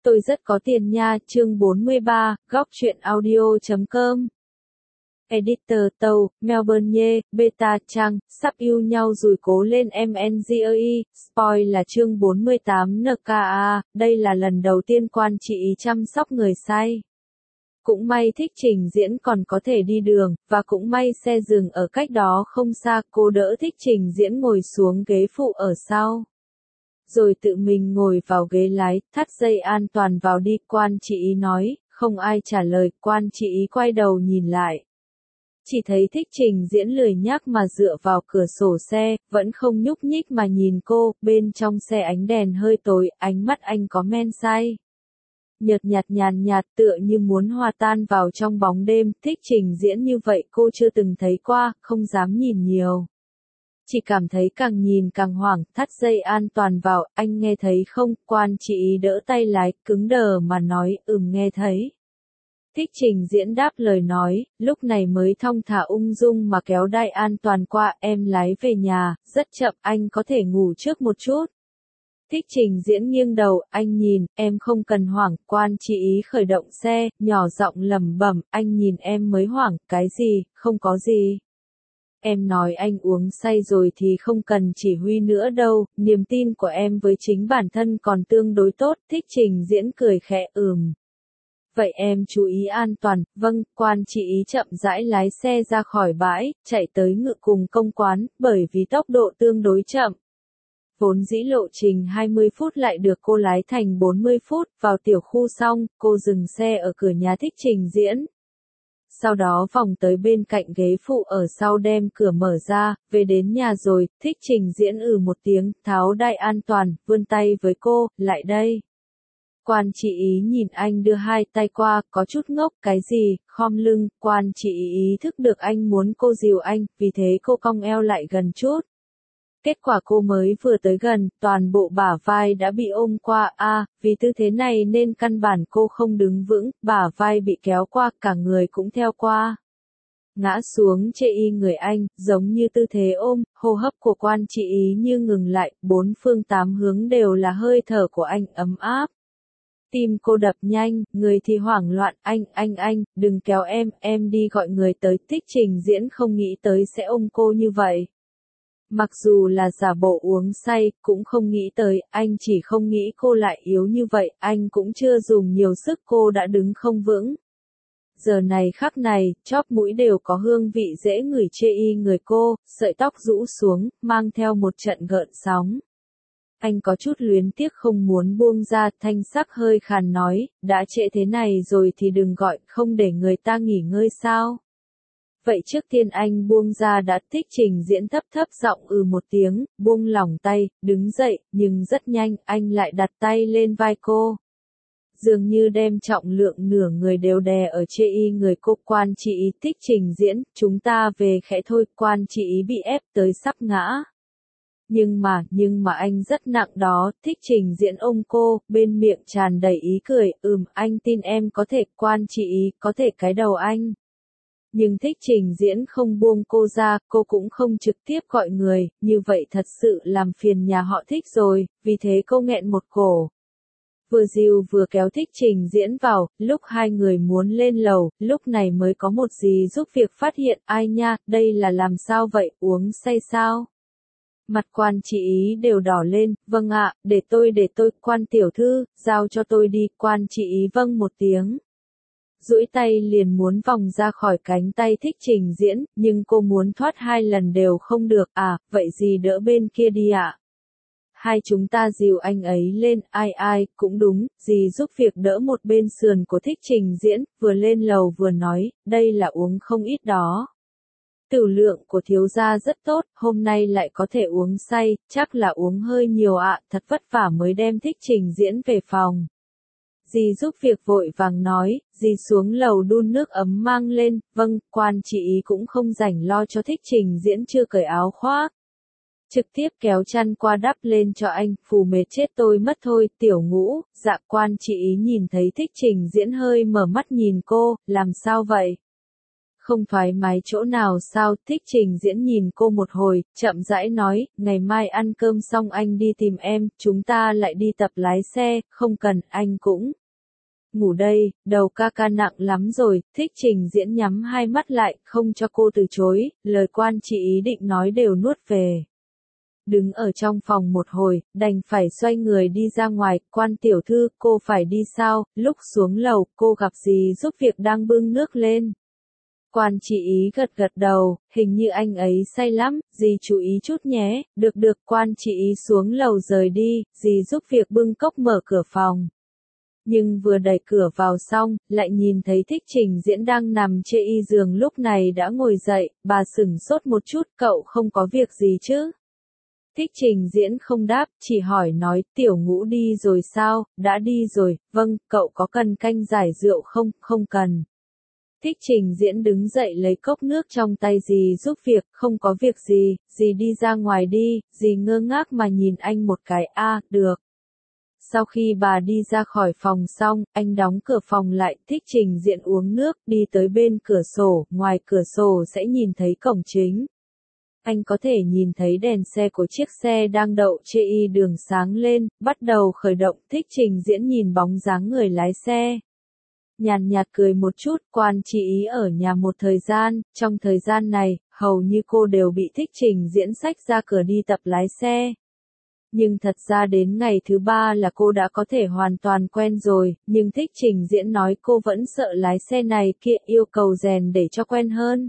Tôi rất có tiền nha, chương 43, góc truyện audio.com. Editor Tâu, Melbourne yeah, Beta Trang, sắp yêu nhau rồi cố lên MNGEE, spoil là chương 48 NKA, đây là lần đầu tiên Quan Trị Ý chăm sóc người say. Cũng may Thích Trình Diễn còn có thể đi đường, và cũng may xe dừng ở cách đó không xa, cô đỡ Thích Trình Diễn ngồi xuống ghế phụ ở sau. Rồi tự mình ngồi vào ghế lái, thắt dây an toàn vào đi, Quan Trị Ý nói, không ai trả lời, Quan Trị Ý quay đầu nhìn lại. Chỉ thấy Thích Trình Diễn lười nhác mà dựa vào cửa sổ xe, vẫn không nhúc nhích mà nhìn cô, bên trong xe ánh đèn hơi tối, ánh mắt anh có men say. Nhợt nhạt nhàn nhạt tựa như muốn hòa tan vào trong bóng đêm, Thích Trình Diễn như vậy cô chưa từng thấy qua, không dám nhìn nhiều. Chỉ cảm thấy càng nhìn càng hoảng, thắt dây an toàn vào, anh nghe thấy không, Quan Trị Ý đỡ tay lái, cứng đờ mà nói, nghe thấy. Thích Trình Diễn đáp lời nói, lúc này mới thong thả ung dung mà kéo đai an toàn qua, em lái về nhà, rất chậm, anh có thể ngủ trước một chút. Thích Trình Diễn nghiêng đầu, anh nhìn, em không cần hoảng, Quan Trị Ý khởi động xe, nhỏ giọng lẩm bẩm, anh nhìn em mới hoảng, cái gì, không có gì. Em nói anh uống say rồi thì không cần chỉ huy nữa đâu, niềm tin của em với chính bản thân còn tương đối tốt, Thích Trình Diễn cười khẽ Vậy em chú ý an toàn, vâng, Quan Trị Ý chậm rãi lái xe ra khỏi bãi, chạy tới ngự cùng công quán, bởi vì tốc độ tương đối chậm. Vốn dĩ lộ trình 20 phút lại được cô lái thành 40 phút, vào tiểu khu xong, cô dừng xe ở cửa nhà Thích Trình Diễn. Sau đó vòng tới bên cạnh ghế phụ ở sau đem cửa mở ra, về đến nhà rồi, Thích Trình Diễn một tiếng, tháo đai an toàn, vươn tay với cô, lại đây. Quan Trị Ý nhìn anh đưa hai tay qua, có chút ngốc, cái gì, khom lưng, Quan Trị Ý thức được anh muốn cô dìu anh, vì thế cô cong eo lại gần chút. Kết quả cô mới vừa tới gần, toàn bộ bả vai đã bị ôm qua, vì tư thế này nên căn bản cô không đứng vững, bả vai bị kéo qua, cả người cũng theo qua. Ngã xuống chê y người anh, giống như tư thế ôm, hô hấp của Quan Trị Ý như ngừng lại, bốn phương tám hướng đều là hơi thở của anh ấm áp. Tim cô đập nhanh, người thì hoảng loạn, anh, đừng kéo em đi gọi người tới, Thích Trình Diễn không nghĩ tới sẽ ôm cô như vậy. Mặc dù là giả bộ uống say, cũng không nghĩ tới, anh chỉ không nghĩ cô lại yếu như vậy, anh cũng chưa dùng nhiều sức cô đã đứng không vững. Giờ này khắc này, chóp mũi đều có hương vị dễ ngửi chê y người cô, sợi tóc rũ xuống, mang theo một trận gợn sóng. Anh có chút luyến tiếc không muốn buông ra, thanh sắc hơi khàn nói, đã trễ thế này rồi thì đừng gọi, không để người ta nghỉ ngơi sao. Vậy trước tiên anh buông ra đã, Thích Trình Diễn thấp giọng một tiếng, buông lỏng tay, đứng dậy, nhưng rất nhanh, anh lại đặt tay lên vai cô. Dường như đem trọng lượng nửa người đều đè ở chê y người cô. Quan Trị Ý, Thích Trình Diễn, chúng ta về khẽ thôi, Quan Trị Ý bị ép tới sắp ngã. Nhưng mà anh rất nặng đó, Thích Trình Diễn ôm cô, bên miệng tràn đầy ý cười, anh tin em có thể, Quan Trị Ý, có thể cái đầu anh. Nhưng Thích Trình Diễn không buông cô ra, cô cũng không trực tiếp gọi người, như vậy thật sự làm phiền nhà họ Thích rồi, vì thế cô nghẹn một cổ. Vừa dìu vừa kéo Thích Trình Diễn vào, lúc hai người muốn lên lầu, lúc này mới có một dì giúp việc phát hiện, ai nha, đây là làm sao vậy, uống say sao? Mặt Quan Trị Ý đều đỏ lên, vâng ạ, để tôi, Quan tiểu thư, giao cho tôi đi, Quan Trị Ý vâng một tiếng. Duỗi tay liền muốn vòng ra khỏi cánh tay Thích Trình Diễn, nhưng cô muốn thoát hai lần đều không được, vậy dì đỡ bên kia đi ạ. Hai chúng ta dìu anh ấy lên, ai, cũng đúng, dì giúp việc đỡ một bên sườn của Thích Trình Diễn, vừa lên lầu vừa nói, đây là uống không ít đó. Tửu lượng của thiếu gia rất tốt, hôm nay lại có thể uống say, chắc là uống hơi nhiều ạ, thật vất vả mới đem Thích Trình Diễn về phòng. Dì giúp việc vội vàng nói, dì xuống lầu đun nước ấm mang lên, vâng, Quan Trị Ý cũng không rảnh lo cho Thích Trình Diễn chưa cởi áo khoác. Trực tiếp kéo chăn qua đắp lên cho anh, phù mệt chết tôi mất thôi, tiểu Ngũ, dạ. Quan Trị Ý nhìn thấy Thích Trình Diễn hơi mở mắt nhìn cô, làm sao vậy? không thoải mái chỗ nào sao? Thích Trình Diễn nhìn cô một hồi, chậm rãi nói, ngày mai ăn cơm xong anh đi tìm em, chúng ta lại đi tập lái xe, không cần, anh cũng ngủ đây, đầu ca ca nặng lắm rồi. Thích Trình Diễn nhắm hai mắt lại, không cho cô từ chối, lời Quan Chỉ Ý định nói đều nuốt về. Đứng ở trong phòng một hồi, đành phải xoay người đi ra ngoài. Quan tiểu thư, cô phải đi sao? Lúc xuống lầu, cô gặp dì giúp việc đang bưng nước lên. Quan Chỉ Ý gật gật đầu, hình như anh ấy say lắm, dì chú ý chút nhé. Được được, Quan Chỉ Ý xuống lầu rời đi, dì giúp việc bưng cốc mở cửa phòng. Nhưng vừa đẩy cửa vào xong, lại nhìn thấy Thích Trình Diễn đang nằm trên y giường, lúc này đã ngồi dậy. Bà sửng sốt một chút, cậu không có việc gì chứ? Thích Trình Diễn không đáp, chỉ hỏi nói, Tiểu Ngũ đi rồi sao? Đã đi rồi, vâng, cậu có cần canh giải rượu không? Không cần. Thích Trình Diễn đứng dậy lấy cốc nước trong tay dì giúp việc, không có việc gì, dì đi ra ngoài đi. Dì ngơ ngác mà nhìn anh một cái, được. Sau khi bà đi ra khỏi phòng xong, anh đóng cửa phòng lại. Thích Trình Diễn uống nước, đi tới bên cửa sổ, ngoài cửa sổ sẽ nhìn thấy cổng chính. Anh có thể nhìn thấy đèn xe của chiếc xe đang đậu trên y đường sáng lên, bắt đầu khởi động. Thích Trình Diễn nhìn bóng dáng người lái xe, nhàn nhạt cười một chút. Quan Chỉ Ý ở nhà một thời gian, trong thời gian này, hầu như cô đều bị Thích Trình Diễn xách ra cửa đi tập lái xe. Nhưng thật ra đến ngày thứ 3 là cô đã có thể hoàn toàn quen rồi, nhưng Thích Trình Diễn nói cô vẫn sợ lái xe này kia, yêu cầu rèn để cho quen hơn.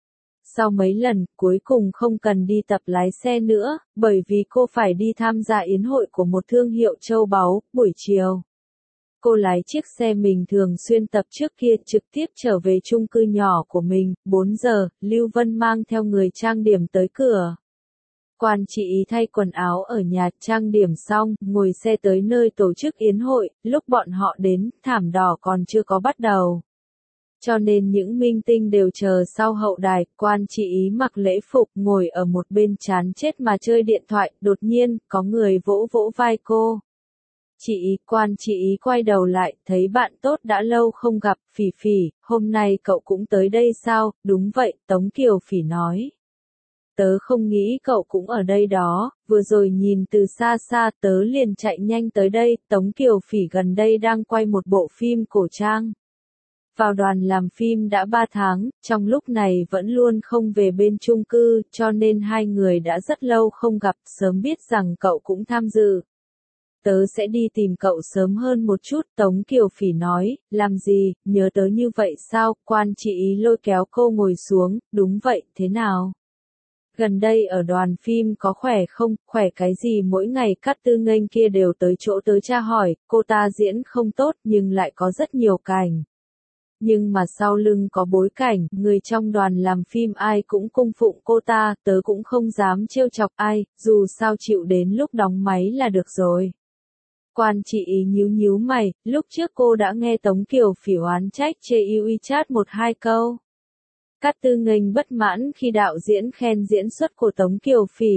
Sau mấy lần, cuối cùng không cần đi tập lái xe nữa, bởi vì cô phải đi tham gia yến hội của một thương hiệu châu báu. Buổi chiều, cô lái chiếc xe mình thường xuyên tập trước kia trực tiếp trở về chung cư nhỏ của mình. 4 giờ, Lưu Vân mang theo người trang điểm tới cửa. Quan Chỉ Ý thay quần áo ở nhà, trang điểm xong, ngồi xe tới nơi tổ chức yến hội. Lúc bọn họ đến, thảm đỏ còn chưa có bắt đầu. Cho nên những minh tinh đều chờ sau hậu đài. Quan Chỉ Ý mặc lễ phục, ngồi ở một bên chán chết mà chơi điện thoại. Đột nhiên, có người vỗ vỗ vai cô. Chị Ý, Quan Chỉ Ý quay đầu lại, thấy bạn tốt đã lâu không gặp, Phỉ Phỉ, hôm nay cậu cũng tới đây sao? Đúng vậy, Tống Kiều Phỉ nói. Tớ không nghĩ cậu cũng ở đây đó, vừa rồi nhìn từ xa xa tớ liền chạy nhanh tới đây. Tống Kiều Phỉ gần đây đang quay một bộ phim cổ trang. Vào đoàn làm phim đã 3 tháng, trong lúc này vẫn luôn không về bên chung cư, cho nên hai người đã rất lâu không gặp. Sớm biết rằng cậu cũng tham dự, tớ sẽ đi tìm cậu sớm hơn một chút. Tống Kiều Phỉ nói, làm gì, nhớ tớ như vậy sao? Quan Chỉ Ý lôi kéo cô ngồi xuống, đúng vậy, thế nào? Gần đây ở đoàn phim có khỏe không? Khỏe cái gì, mỗi ngày Cát Tư Nghênh kia đều tới chỗ tớ tra hỏi. Cô ta diễn không tốt nhưng lại có rất nhiều cảnh. Nhưng mà sau lưng có bối cảnh, người trong đoàn làm phim ai cũng cung phụng cô ta, tớ cũng không dám trêu chọc ai, dù sao chịu đến lúc đóng máy là được rồi. Quan Chỉ Ý nhíu nhíu mày, lúc trước cô đã nghe Tống Kiều Phỉ oán trách chê WeChat 1-2 câu. Cát Tư Nghênh bất mãn khi đạo diễn khen diễn xuất của Tống Kiều Phỉ.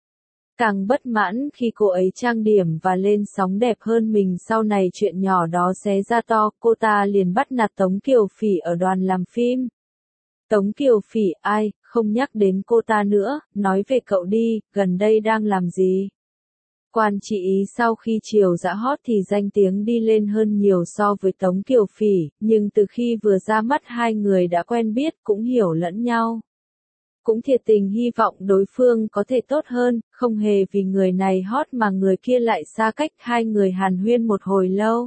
Càng bất mãn khi cô ấy trang điểm và lên sóng đẹp hơn mình. Sau này chuyện nhỏ đó xé ra to, cô ta liền bắt nạt Tống Kiều Phỉ ở đoàn làm phim. Tống Kiều Phỉ, ai, không nhắc đến cô ta nữa, nói về cậu đi, gần đây đang làm gì? Quan Chỉ Ý sau khi Triều Dã hot thì danh tiếng đi lên hơn nhiều so với Tống Kiều Phỉ, nhưng từ khi vừa ra mắt hai người đã quen biết, cũng hiểu lẫn nhau. Cũng thiệt tình hy vọng đối phương có thể tốt hơn, không hề vì người này hot mà người kia lại xa cách. Hai người hàn huyên một hồi lâu.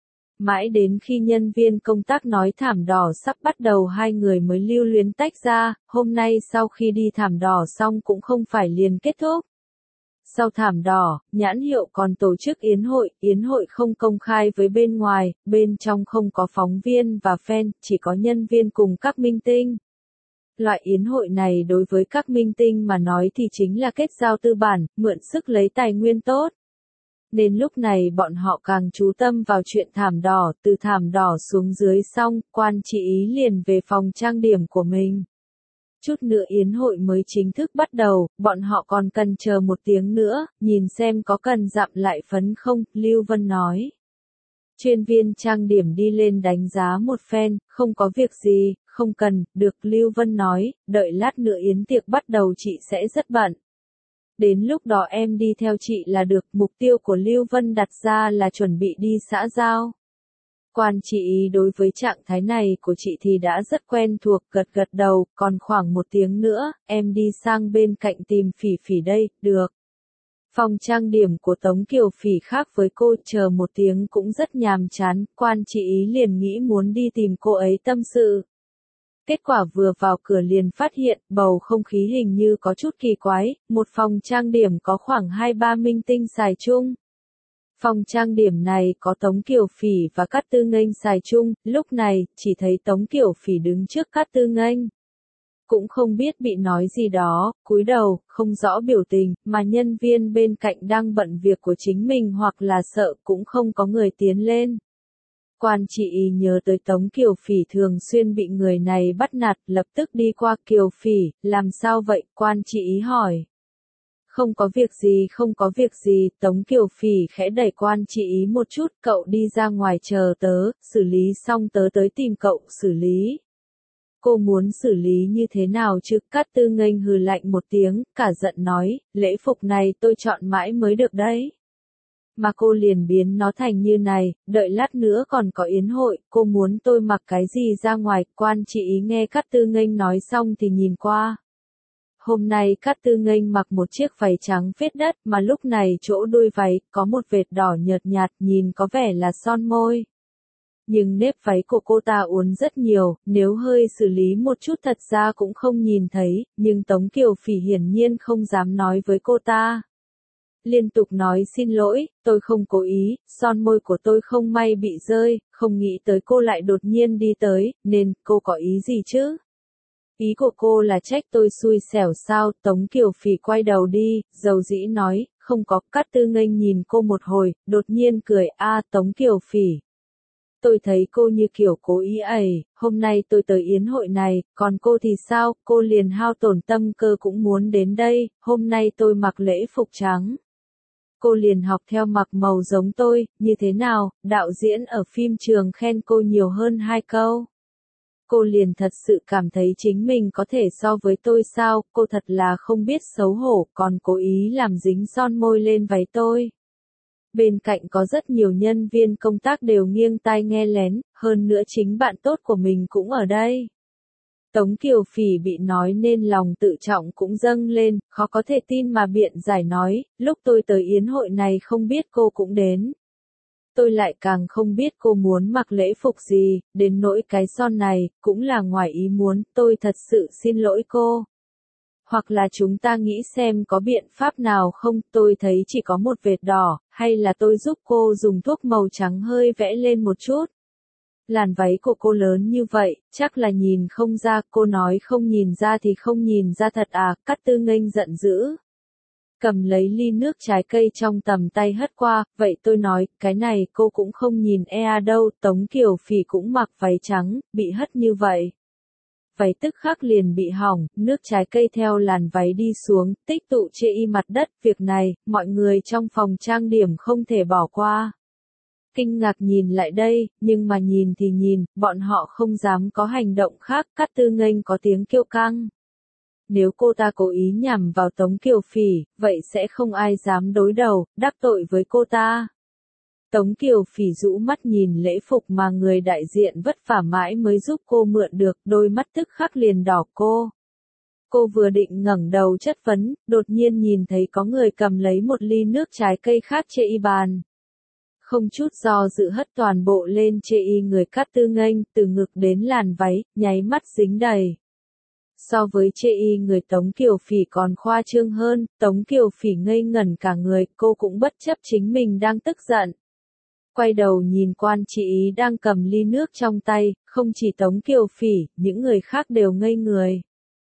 Mãi đến khi nhân viên công tác nói thảm đỏ sắp bắt đầu hai người mới lưu luyến tách ra. Hôm nay sau khi đi thảm đỏ xong cũng không phải liền kết thúc. Sau thảm đỏ, nhãn hiệu còn tổ chức yến hội không công khai với bên ngoài, bên trong không có phóng viên và fan, chỉ có nhân viên cùng các minh tinh. Loại yến hội này đối với các minh tinh mà nói thì chính là kết giao tư bản, mượn sức lấy tài nguyên tốt. Nên lúc này bọn họ càng chú tâm vào chuyện thảm đỏ. Từ thảm đỏ xuống dưới xong, Quan Chỉ Ý liền về phòng trang điểm của mình. Chút nữa yến hội mới chính thức bắt đầu, bọn họ còn cần chờ 1 tiếng nữa, nhìn xem có cần dặm lại phấn không, Lưu Vân nói. Chuyên viên trang điểm đi lên đánh giá một phen, không có việc gì, không cần, được Lưu Vân nói, đợi lát nữa yến tiệc bắt đầu chị sẽ rất bận. Đến lúc đó em đi theo chị là được, mục tiêu của Lưu Vân đặt ra là chuẩn bị đi xã giao. Quan chị ý đối với trạng thái này của chị thì đã rất quen thuộc, gật gật đầu, còn khoảng 1 tiếng nữa, em đi sang bên cạnh tìm Phỉ Phỉ đây, được. Phòng trang điểm của Tống Kiều Phỉ khác với cô, chờ 1 tiếng cũng rất nhàm chán, quan chị ý liền nghĩ muốn đi tìm cô ấy tâm sự. Kết quả vừa vào cửa liền phát hiện, bầu không khí hình như có chút kỳ quái, một phòng trang điểm có khoảng 2-3 minh tinh xài chung. Phòng trang điểm này có Tống Kiều Phỉ và Cát Tư Nghênh xài chung, lúc này, chỉ thấy Tống Kiều Phỉ đứng trước Cát Tư Nghênh. Cũng không biết bị nói gì đó, cúi đầu, không rõ biểu tình, mà nhân viên bên cạnh đang bận việc của chính mình hoặc là sợ cũng không có người tiến lên. Quan chị ý nhớ tới Tống Kiều Phỉ thường xuyên bị người này bắt nạt, lập tức đi qua. Kiều Phỉ, làm sao vậy? Quan chị ý hỏi. Không có việc gì, không có việc gì, Tống Kiều Phỉ khẽ đẩy quan chị ý một chút, cậu đi ra ngoài chờ tớ, xử lý xong tớ tới tìm cậu, xử lý. Cô muốn xử lý như thế nào chứ? Cát Tư Nghênh hừ lạnh 1 tiếng, cả giận nói, lễ phục này tôi chọn mãi mới được đấy. Mà cô liền biến nó thành như này, đợi lát nữa còn có yến hội, cô muốn tôi mặc cái gì ra ngoài? Quan chị ý nghe Cát Tư Nghênh nói xong thì nhìn qua. Hôm nay Cát Tư Nghênh mặc một chiếc váy trắng phết đất, mà lúc này chỗ đuôi váy có một vệt đỏ nhợt nhạt, nhìn có vẻ là son môi. Nhưng nếp váy của cô ta uốn rất nhiều, nếu hơi xử lý một chút thật ra cũng không nhìn thấy, nhưng Tống Kiều Phỉ hiển nhiên không dám nói với cô ta. Liên tục nói xin lỗi, tôi không cố ý, son môi của tôi không may bị rơi, không nghĩ tới cô lại đột nhiên đi tới, nên, cô có ý gì chứ? Ý của cô là trách tôi xui xẻo sao? Tống Kiều Phỉ quay đầu đi, dầu dĩ nói, không có. Cát Tư Nghênh nhìn cô một hồi, đột nhiên cười, Tống Kiều Phỉ. Tôi thấy cô như kiểu cố ý ấy, hôm nay tôi tới yến hội này, còn cô thì sao? Cô liền hao tổn tâm cơ cũng muốn đến đây, hôm nay tôi mặc lễ phục trắng. Cô liền học theo mặc màu giống tôi, như thế nào? Đạo diễn ở phim trường khen cô nhiều hơn 2 câu. Cô liền thật sự cảm thấy chính mình có thể so với tôi sao? Cô thật là không biết xấu hổ, còn cố ý làm dính son môi lên váy tôi. Bên cạnh có rất nhiều nhân viên công tác đều nghiêng tai nghe lén, hơn nữa chính bạn tốt của mình cũng ở đây. Tống Kiều Phỉ bị nói nên lòng tự trọng cũng dâng lên, khó có thể tin mà biện giải nói, lúc tôi tới yến hội này không biết cô cũng đến. Tôi lại càng không biết cô muốn mặc lễ phục gì, đến nỗi cái son này, cũng là ngoài ý muốn, tôi thật sự xin lỗi cô. Hoặc là chúng ta nghĩ xem có biện pháp nào không, tôi thấy chỉ có một vệt đỏ, hay là tôi giúp cô dùng thuốc màu trắng hơi vẽ lên một chút. Làn váy của cô lớn như vậy, chắc là nhìn không ra, cô nói không nhìn ra thì không nhìn ra thật à? Cát Tư Nghênh giận dữ. Cầm lấy ly nước trái cây trong tầm tay hất qua, vậy tôi nói, cái này cô cũng không nhìn đâu. Tống Kiều Phỉ cũng mặc váy trắng, bị hất như vậy. Váy tức khắc liền bị hỏng, nước trái cây theo làn váy đi xuống, tích tụ chê y mặt đất, việc này, mọi người trong phòng trang điểm không thể bỏ qua. Kinh ngạc nhìn lại đây, nhưng mà nhìn thì nhìn, bọn họ không dám có hành động khác. Cát Tư Nghênh có tiếng kêu căng. Nếu cô ta cố ý nhằm vào Tống Kiều Phỉ, vậy sẽ không ai dám đối đầu, đắc tội với cô ta. Tống Kiều Phỉ rũ mắt nhìn lễ phục mà người đại diện vất vả mãi mới giúp cô mượn được, đôi mắt tức khắc liền đỏ cô. Cô vừa định ngẩng đầu chất vấn, đột nhiên nhìn thấy có người cầm lấy một ly nước trái cây khác chê y bàn. Không chút do dự hất toàn bộ lên chê y người Cát Tư Nghênh, từ ngực đến làn váy, nháy mắt dính đầy. So với chê y người Tống Kiều Phỉ còn khoa trương hơn, Tống Kiều Phỉ ngây ngẩn cả người, cô cũng bất chấp chính mình đang tức giận. Quay đầu nhìn quan chị ý đang cầm ly nước trong tay, không chỉ Tống Kiều Phỉ, những người khác đều ngây người.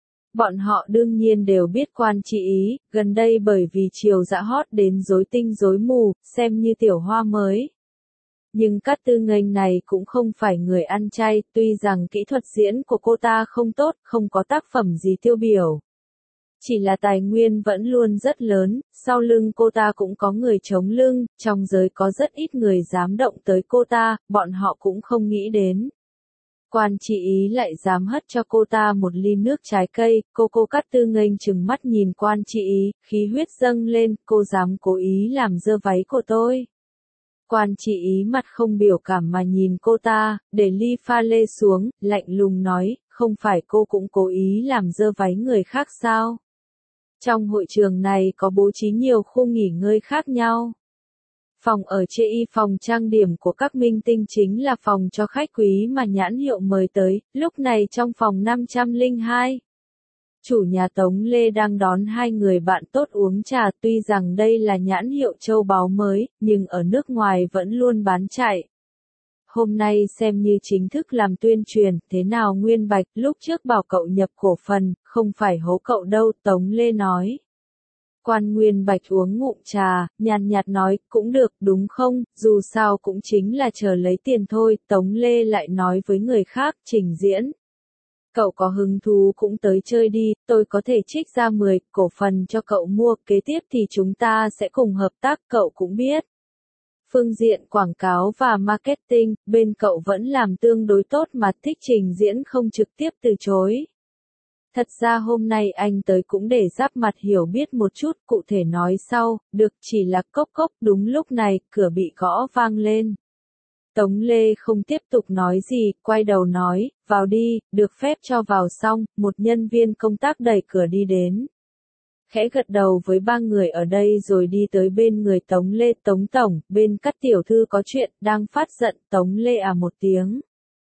Bọn họ đương nhiên đều biết quan chị ý, gần đây bởi vì chiều dã hot đến rối tinh rối mù, xem như tiểu hoa mới. Nhưng Cát Tư Nghênh này cũng không phải người ăn chay, tuy rằng kỹ thuật diễn của cô ta không tốt, không có tác phẩm gì tiêu biểu. Chỉ là tài nguyên vẫn luôn rất lớn, sau lưng cô ta cũng có người chống lưng, trong giới có rất ít người dám động tới cô ta, bọn họ cũng không nghĩ đến. Quan trị ý lại dám hất cho cô ta một ly nước trái cây, cô Cát Tư nghênh chừng mắt nhìn quan trị ý, khí huyết dâng lên, cô dám cố ý làm dơ váy của tôi. Quan trị ý mặt không biểu cảm mà nhìn cô ta, để ly pha lê xuống, lạnh lùng nói, không phải cô cũng cố ý làm dơ váy người khác sao? Trong hội trường này có bố trí nhiều khu nghỉ ngơi khác nhau. Phòng ở chê y phòng trang điểm của các minh tinh chính là phòng cho khách quý mà nhãn hiệu mời tới, lúc này trong phòng 502. Chủ nhà Tống Lê đang đón hai người bạn tốt uống trà, tuy rằng đây là nhãn hiệu châu báu mới, nhưng ở nước ngoài vẫn luôn bán chạy. Hôm nay xem như chính thức làm tuyên truyền, thế nào Nguyên Bạch, lúc trước bảo cậu nhập cổ phần, không phải hố cậu đâu, Tống Lê nói. Quan Nguyên Bạch uống ngụm trà, nhàn nhạt nói, cũng được, đúng không, dù sao cũng chính là chờ lấy tiền thôi, Tống Lê lại nói với người khác, trình diễn. Cậu có hứng thú cũng tới chơi đi, tôi có thể trích ra 10 cổ phần cho cậu mua, kế tiếp thì chúng ta sẽ cùng hợp tác, cậu cũng biết. Phương diện quảng cáo và marketing, bên cậu vẫn làm tương đối tốt mà Thích trình diễn không trực tiếp từ chối. Thật ra hôm nay anh tới cũng để giáp mặt hiểu biết một chút, cụ thể nói sau, được chỉ là cốc cốc, đúng lúc này, cửa bị gõ vang lên. Tống Lê không tiếp tục nói gì, quay đầu nói, vào đi, được phép cho vào xong, một nhân viên công tác đẩy cửa đi đến. Khẽ gật đầu với ba người ở đây rồi đi tới bên người Tống Lê, Tống Tổng, bên Cát tiểu thư có chuyện, đang phát giận, Tống Lê à một tiếng.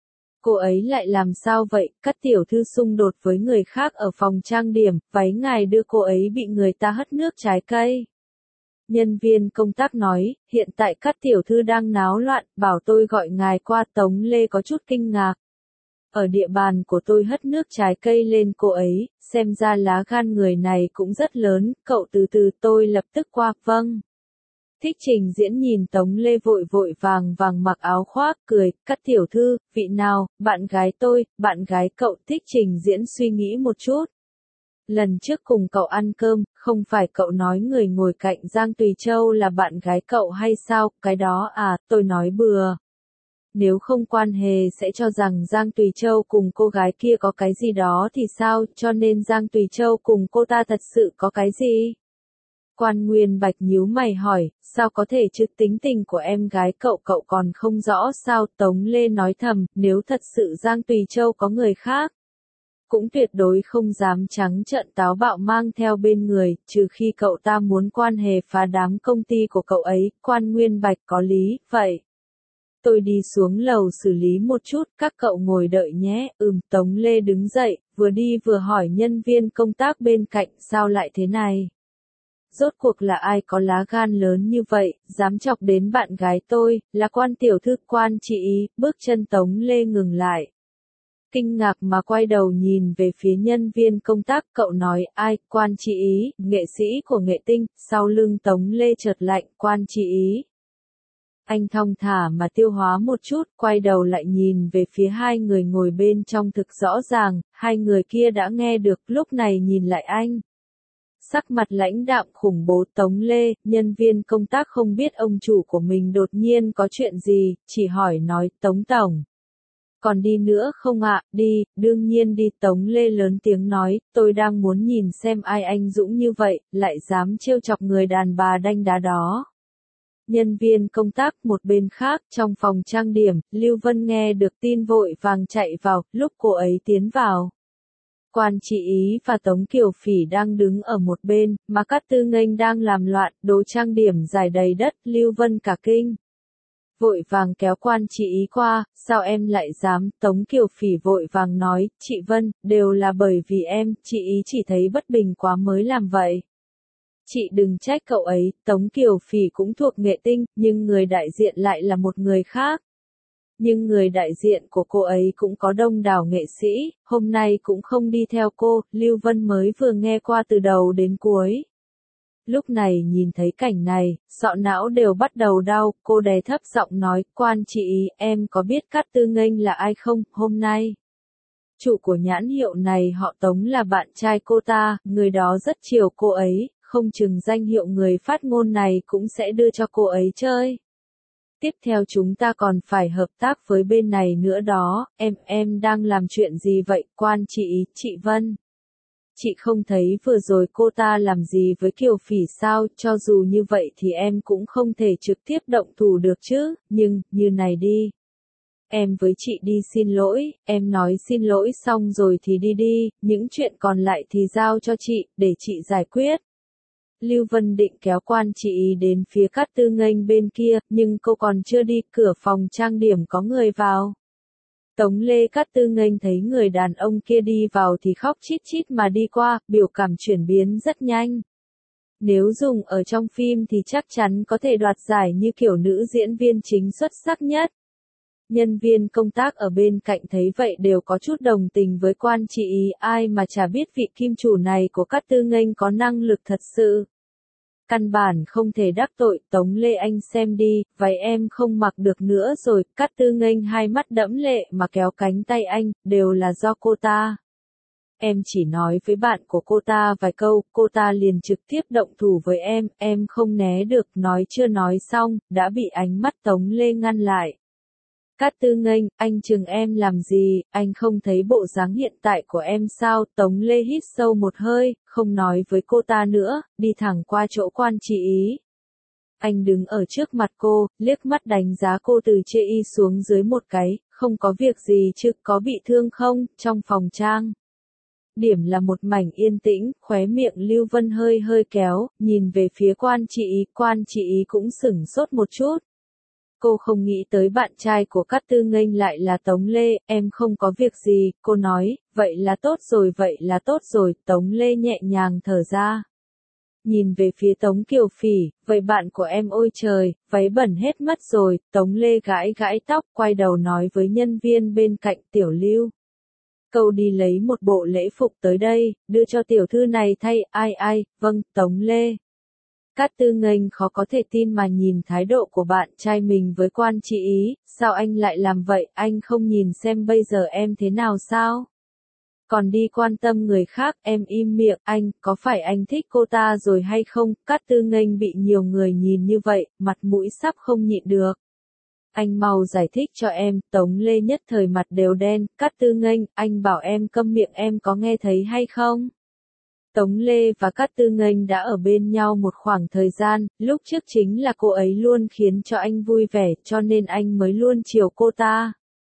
Cô ấy lại làm sao vậy, Cát tiểu thư xung đột với người khác ở phòng trang điểm, váy ngài đưa cô ấy bị người ta hất nước trái cây. Nhân viên công tác nói, hiện tại Cát tiểu thư đang náo loạn, bảo tôi gọi ngài qua. Tống Lê có chút kinh ngạc. Ở địa bàn của tôi hất nước trái cây lên cô ấy, xem ra lá gan người này cũng rất lớn, cậu từ từ, tôi lập tức qua, vâng. Thích trình diễn nhìn Tống Lê vội vội vàng mặc áo khoác, cười, Cát tiểu thư, vị nào, bạn gái tôi, bạn gái cậu. Thích trình diễn suy nghĩ một chút. Lần trước cùng cậu ăn cơm, không phải cậu nói người ngồi cạnh Giang Tùy Châu là bạn gái cậu hay sao, cái đó à, tôi nói bừa. Nếu không quan hệ sẽ cho rằng Giang Tùy Châu cùng cô gái kia có cái gì đó thì sao, cho nên Giang Tùy Châu cùng cô ta thật sự có cái gì? Quan Nguyên Bạch nhíu mày hỏi, sao có thể chứ, tính tình của em gái cậu còn không rõ sao? Tống Lê nói thầm, nếu thật sự Giang Tùy Châu có người khác, cũng tuyệt đối không dám trắng trợn táo bạo mang theo bên người, trừ khi cậu ta muốn quan hệ phá đám công ty của cậu ấy. Quan Nguyên Bạch có lý, vậy. Tôi đi xuống lầu xử lý một chút, các cậu ngồi đợi nhé. Tống Lê đứng dậy, vừa đi vừa hỏi nhân viên công tác bên cạnh, sao lại thế này? Rốt cuộc là ai có lá gan lớn như vậy, dám chọc đến bạn gái tôi, là Quan tiểu thư. Quan trị ý, bước chân Tống Lê ngừng lại. Kinh ngạc mà quay đầu nhìn về phía nhân viên công tác, cậu nói, ai? Quan trị ý, nghệ sĩ của Nghệ Tinh. Sau lưng Tống Lê chợt lạnh, Quan trị ý. Anh thong thả mà tiêu hóa một chút, quay đầu lại nhìn về phía hai người ngồi bên trong, thực rõ ràng, hai người kia đã nghe được, lúc này nhìn lại anh. Sắc mặt lãnh đạm khủng bố. Tống Lê, nhân viên công tác không biết ông chủ của mình đột nhiên có chuyện gì, chỉ hỏi nói, Tống Tổng. Còn đi nữa không ạ? Đi, đương nhiên đi. Tống Lê lớn tiếng nói, tôi đang muốn nhìn xem ai anh dũng như vậy, lại dám trêu chọc người đàn bà đanh đá đó. Nhân viên công tác một bên khác, trong phòng trang điểm, Lưu Vân nghe được tin vội vàng chạy vào, lúc cô ấy tiến vào. Quan trị ý và Tống Kiều Phỉ đang đứng ở một bên, mà Cát Tư Nghênh đang làm loạn, đồ trang điểm dài đầy đất. Lưu Vân cả kinh. Vội vàng kéo Quan trị ý qua, sao em lại dám? Tống Kiều Phỉ vội vàng nói, chị Vân, đều là bởi vì em, chị ý chỉ thấy bất bình quá mới làm vậy. Chị đừng trách cậu ấy, Tống Kiều Phỉ cũng thuộc Nghệ Tinh, nhưng người đại diện lại là một người khác. Nhưng người đại diện của cô ấy cũng có đông đảo nghệ sĩ, hôm nay cũng không đi theo cô. Lưu Vân mới vừa nghe qua từ đầu đến cuối. Lúc này nhìn thấy cảnh này, sọ não đều bắt đầu đau, cô đè thấp giọng nói, Quan trị ý, em có biết Cát Tư Nghênh là ai không, hôm nay? chủ của nhãn hiệu này họ Tống là bạn trai cô ta, người đó rất chiều cô ấy, không chừng danh hiệu người phát ngôn này cũng sẽ đưa cho cô ấy chơi. Tiếp theo chúng ta còn phải hợp tác với bên này nữa đó, em đang làm chuyện gì vậy, quan chị Vân? Chị không thấy vừa rồi cô ta làm gì với Kiều Phỉ sao, cho dù như vậy thì em cũng không thể trực tiếp động thủ được chứ, nhưng, như này đi. Em với chị đi xin lỗi, em nói xin lỗi xong rồi thì đi, những chuyện còn lại thì giao cho chị, để chị giải quyết. Lưu Vân định kéo quan chị đến phía Cát Tư Nghênh bên kia, nhưng cô còn chưa đi, cửa phòng trang điểm có người vào. Tống Lê Cát Tư Nghênh thấy người đàn ông kia đi vào thì khóc chít chít mà đi qua, biểu cảm chuyển biến rất nhanh. Nếu dùng ở trong phim thì chắc chắn có thể đoạt giải như kiểu nữ diễn viên chính xuất sắc nhất. Nhân viên công tác ở bên cạnh thấy vậy đều có chút đồng tình với quan chị ý, ai mà chả biết vị kim chủ này của Cát Tư Nghênh có năng lực thật sự. Căn bản không thể đắc tội, Tống Lê anh xem đi, váy em không mặc được nữa rồi, Cát Tư Nghênh hai mắt đẫm lệ mà kéo cánh tay anh, đều là do cô ta. Em chỉ nói với bạn của cô ta vài câu, cô ta liền trực tiếp động thủ với em không né được, nói chưa nói xong, đã bị ánh mắt Tống Lê ngăn lại. Cát Tư Nghênh, anh chừng em làm gì, anh không thấy bộ dáng hiện tại của em sao, Tống Lê hít sâu một hơi, không nói với cô ta nữa, đi thẳng qua chỗ quan chị ý. Anh đứng ở trước mặt cô, liếc mắt đánh giá cô từ chê y xuống dưới một cái, không có việc gì chứ, có bị thương không, trong phòng trang. Điểm là một mảnh yên tĩnh, khóe miệng Lưu Vân hơi kéo, nhìn về phía quan chị ý cũng sửng sốt một chút. Cô không nghĩ tới bạn trai của Cát Tư Nghênh lại là Tống Lê, em không có việc gì, cô nói, vậy là tốt rồi, Tống Lê nhẹ nhàng thở ra. Nhìn về phía Tống Kiều Phỉ, vậy bạn của em ôi trời, váy bẩn hết mất rồi, Tống Lê gãi tóc, quay đầu nói với nhân viên bên cạnh Tiểu Lưu. Cậu đi lấy một bộ lễ phục tới đây, đưa cho tiểu thư này thay, ai, vâng, Tống Lê. Cát Tư Nghênh khó có thể tin mà nhìn thái độ của bạn trai mình với quan chị ý, sao anh lại làm vậy, anh không nhìn xem bây giờ em thế nào sao? Còn đi quan tâm người khác, em im miệng, anh, có phải anh thích cô ta rồi hay không? Cát Tư Nghênh bị nhiều người nhìn như vậy, mặt mũi sắp không nhịn được. Anh mau giải thích cho em, Tống Lê nhất thời mặt đều đen, Cát Tư Nghênh, anh bảo em câm miệng em có nghe thấy hay không? Tống Lê và Cát Tư Nghênh đã ở bên nhau một khoảng thời gian, lúc trước chính là cô ấy luôn khiến cho anh vui vẻ, cho nên anh mới luôn chiều cô ta.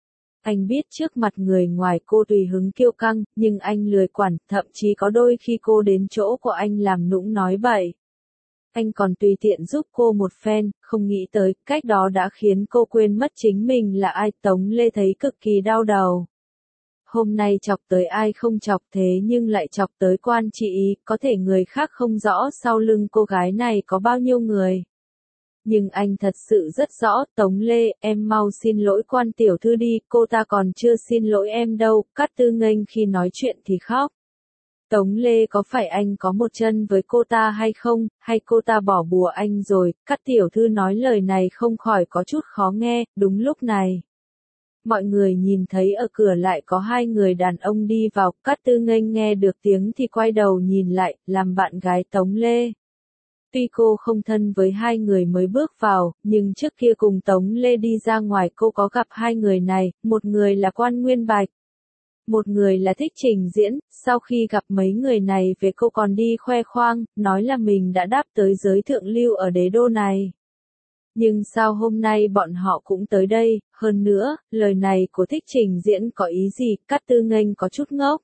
Anh biết trước mặt người ngoài cô tùy hứng kiêu căng, nhưng anh lười quản, thậm chí có đôi khi cô đến chỗ của anh làm nũng nói bậy. Anh còn tùy tiện giúp cô một phen, không nghĩ tới, cách đó đã khiến cô quên mất chính mình là ai, Tống Lê thấy cực kỳ đau đầu. Hôm nay chọc tới ai không chọc thế nhưng lại chọc tới quan chị ý, có thể người khác không rõ sau lưng cô gái này có bao nhiêu người. Nhưng anh thật sự rất rõ, Tống Lê, em mau xin lỗi quan tiểu thư đi, cô ta còn chưa xin lỗi em đâu, Cát Tư Nghênh khi nói chuyện thì khóc. Tống Lê có phải anh có một chân với cô ta hay không, hay cô ta bỏ bùa anh rồi, Cát tiểu thư nói lời này không khỏi có chút khó nghe, đúng lúc này. Mọi người nhìn thấy ở cửa lại có hai người đàn ông đi vào, Cát Tư Nghênh nghe được tiếng thì quay đầu nhìn lại, làm bạn gái Tống Lê. Tuy cô không thân với hai người mới bước vào, nhưng trước kia cùng Tống Lê đi ra ngoài cô có gặp hai người này, một người là Quan Nguyên Bạch. Một người là Thích Trình Diễn, sau khi gặp mấy người này về cô còn đi khoe khoang, nói là mình đã đáp tới giới thượng lưu ở đế đô này. Nhưng sao hôm nay bọn họ cũng tới đây, hơn nữa, lời này của Thích Trình Diễn có ý gì, Cát Tư Nghênh có chút ngốc.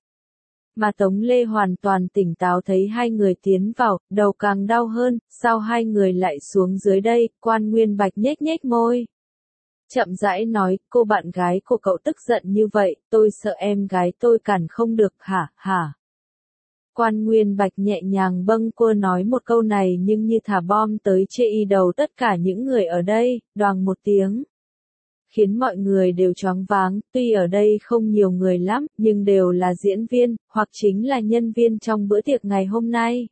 Mà Tống Lê hoàn toàn tỉnh táo thấy hai người tiến vào, đầu càng đau hơn, sao hai người lại xuống dưới đây, Quan Nguyên Bạch nhếch môi. Chậm rãi nói, cô bạn gái của cậu tức giận như vậy, tôi sợ em gái tôi cản không được, hả? Quan Nguyên Bạch nhẹ nhàng bâng quơ nói một câu này nhưng như thả bom tới chê y đầu tất cả những người ở đây, đoàng một tiếng. Khiến mọi người đều choáng váng, tuy ở đây không nhiều người lắm, nhưng đều là diễn viên, hoặc chính là nhân viên trong bữa tiệc ngày hôm nay.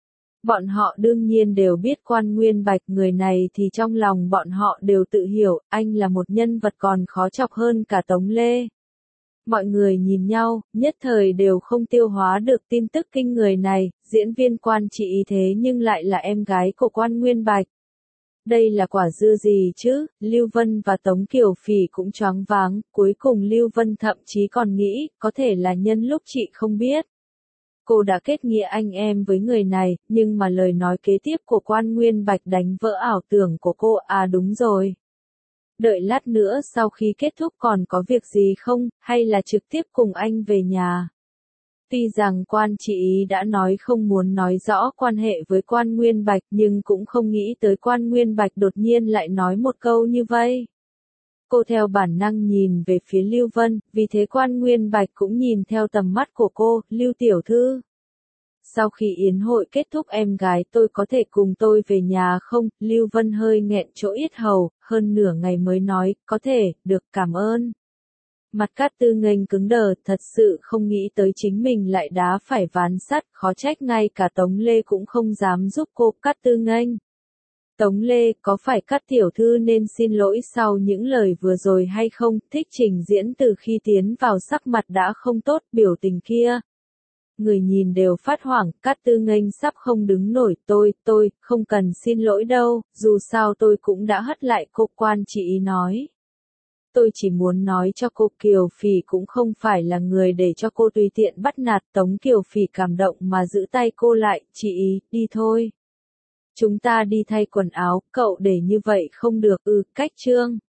Bọn họ đương nhiên đều biết Quan Nguyên Bạch người này thì trong lòng bọn họ đều tự hiểu, anh là một nhân vật còn khó chọc hơn cả Tống Lê. Mọi người nhìn nhau, nhất thời đều không tiêu hóa được tin tức kinh người này, diễn viên Quan Trị Ý thế nhưng lại là em gái của Quan Nguyên Bạch. Đây là quả dưa gì chứ, Lưu Vân và Tống Kiều Phỉ cũng choáng váng, cuối cùng Lưu Vân thậm chí còn nghĩ, có thể là nhân lúc chị không biết. Cô đã kết nghĩa anh em với người này, nhưng mà lời nói kế tiếp của Quan Nguyên Bạch đánh vỡ ảo tưởng của cô, à đúng rồi. Đợi lát nữa sau khi kết thúc còn có việc gì không, hay là trực tiếp cùng anh về nhà. Tuy rằng Quan Trị Ý đã nói không muốn nói rõ quan hệ với Quan Nguyên Bạch nhưng cũng không nghĩ tới Quan Nguyên Bạch đột nhiên lại nói một câu như vậy. Cô theo bản năng nhìn về phía Lưu Vân, vì thế Quan Nguyên Bạch cũng nhìn theo tầm mắt của cô, Lưu tiểu thư. Sau khi yến hội kết thúc em gái tôi có thể cùng tôi về nhà không? Lưu Vân hơi nghẹn chỗ yết hầu, hơn nửa ngày mới nói, có thể, được cảm ơn. Mặt Cát Tư Nghênh cứng đờ, thật sự không nghĩ tới chính mình lại đá phải ván sắt, khó trách ngay cả Tống Lê cũng không dám giúp cô. Cát Tư Nghênh. Tống Lê, có phải Cát tiểu thư nên xin lỗi sau những lời vừa rồi hay không? Thích trình diễn từ khi tiến vào sắc mặt đã không tốt, biểu tình kia. Người nhìn đều phát hoảng, Cát Tư Nghênh sắp không đứng nổi, tôi, không cần xin lỗi đâu, dù sao tôi cũng đã hất lại cô. Quan Trị Ý nói. Tôi chỉ muốn nói cho cô Kiều Phỉ cũng không phải là người để cho cô tùy tiện bắt nạt. Tống Kiều Phỉ cảm động mà giữ tay cô lại, Chị Ý, đi thôi. Chúng ta đi thay quần áo, cậu để như vậy không được, cách Trương.